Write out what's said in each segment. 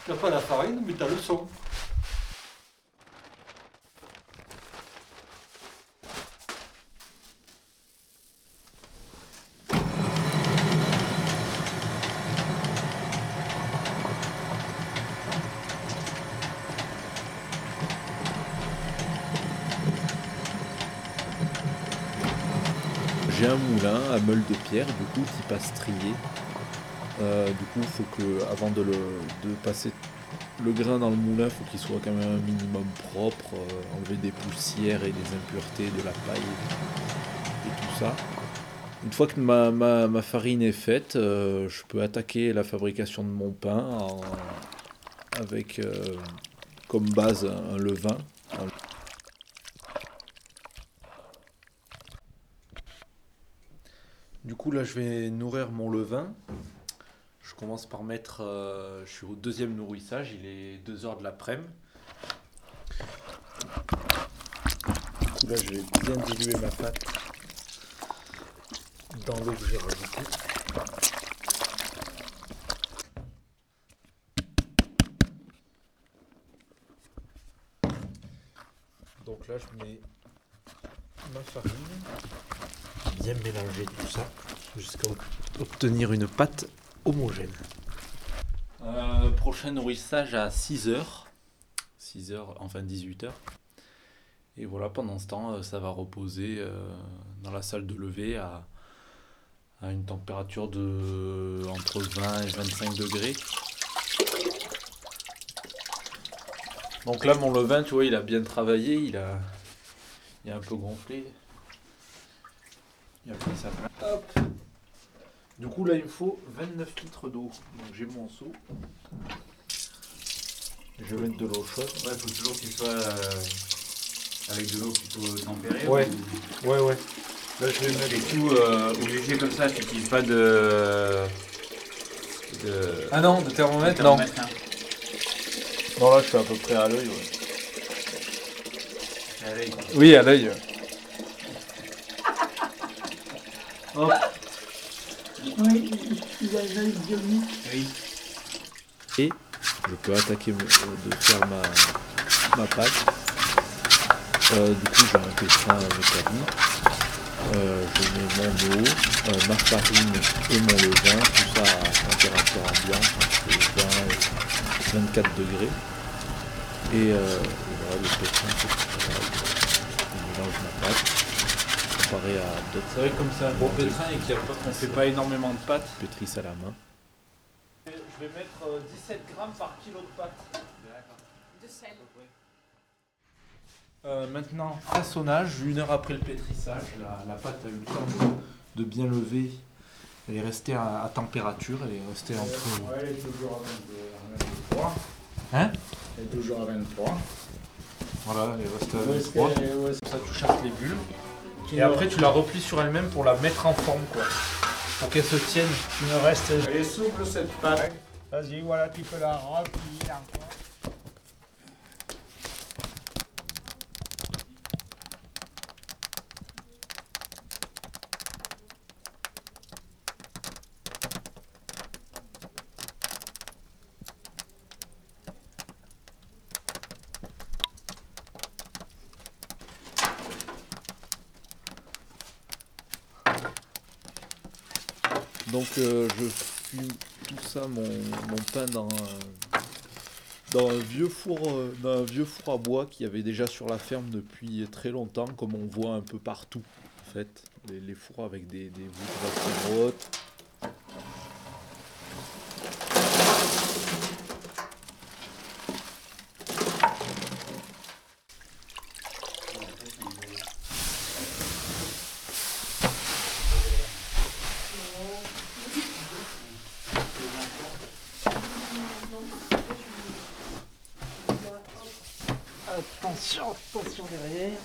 T'as pas la farine, mais t'as le son. J'ai un moulin à meule de pierre, du coup, qui passe strié. Du coup, il faut que, avant de passer le grain dans le moulin, il faut qu'il soit quand même un minimum propre, enlever des poussières et des impuretés, de la paille et tout ça. Une fois que ma farine est faite, je peux attaquer la fabrication de mon pain avec comme base un levain. Du coup, là, je vais nourrir mon levain. Je commence par mettre. Je suis au deuxième nourrissage, il est 2 heures de l'après-midi. Du coup, là, je vais bien diluer ma pâte dans l'eau que j'ai rajoutée. Donc là, je mets ma farine, bien mélanger tout ça jusqu'à obtenir une pâte homogène. Prochain nourrissage à 6 heures. 6 heures, enfin 18 heures. Et voilà, pendant ce temps, ça va reposer dans la salle de levée à une température de entre 20 et 25 degrés. Donc là, mon levain, tu vois, il a bien travaillé, il a un peu gonflé. Il a pris sa place. Hop. Du coup, là, il me faut 29 litres d'eau. Donc j'ai mon seau. Je vais mettre de l'eau chaude. Ouais, faut toujours qu'il soit avec de l'eau plutôt tempérée. Ouais. Ou... Ouais. Là, je vais Tu mettre fais tout au léger comme ça, tu n'utilises pas de... Ah non, de thermomètre, hein. Non, là, je suis à peu près à l'œil, ouais. C'est à l'œil. Oui, à l'œil. Hop. Oui, il a l'œil bionique. Oui. Et je peux attaquer de faire ma pâte. Du coup, j'ai un pétrin mécanique. Je mets mon eau, ma farine et mon levain, tout ça à température ambiante, entre 20 et 24 degrés. Et voilà, le pétrin, je mélange ma pâte. Comparé à d'autres. C'est vrai que comme c'est un gros pétrin et qu'on ne fait pas énormément de pâtes. Pétrisse à la main. Je vais mettre 17 grammes par kilo de pâte. De sel. Maintenant, façonnage, 1 heure après le pétrissage, la pâte a eu le temps de bien lever. Elle est restée à température, elle est restée entre... Ouais, elle est toujours à 23. Hein? Elle est toujours à 23. Voilà, elle est restée à 23. Ouais, Comme ça, tu chasses les bulles. Et après, tu la replies sur elle-même pour la mettre en forme, quoi. Pour qu'elle se tienne. tu me restes. Elle est souple cette pâte. Vas-y, voilà, tu peux la replier encore. Donc, je fume tout ça, mon pain dans un vieux four à bois qu'il y avait déjà sur la ferme depuis très longtemps, comme on voit un peu partout, en fait. Les fours avec des voûtes assez hautes. Attention derrière.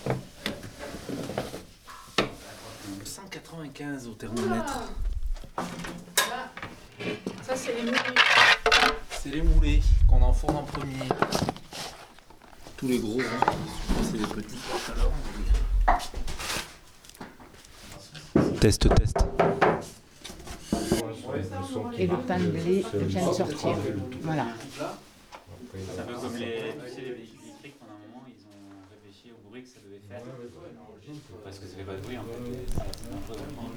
195 au thermomètre. Ça, c'est les moulés. C'est les moulés qu'on enfourne en premier. Tous les gros, hein. C'est les petits. Test. Et le pain de blé vient de sortir. Voilà. C'est un peu comme les véhicules électriques, pendant un moment, ils ont réfléchi au bruit que ça devait faire. Parce que ça fait pas de bruit en fait. C'est un peu d'apprendre.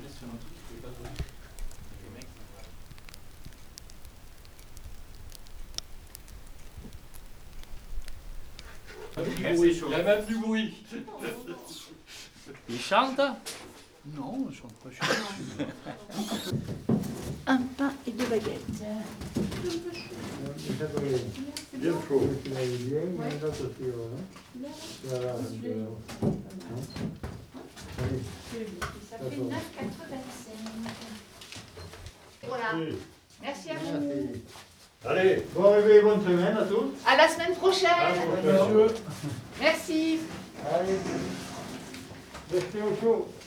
Il y a même du bruit. Il chante? Non, je ne chante pas. Un pain et 2 baguettes. Bien chaud. Voilà. Ça fait 9,85. Voilà. Merci à vous. Allez, bon réveil, bonne semaine à tous. À la semaine prochaine. À la prochaine. Merci. Allez, restez au chaud.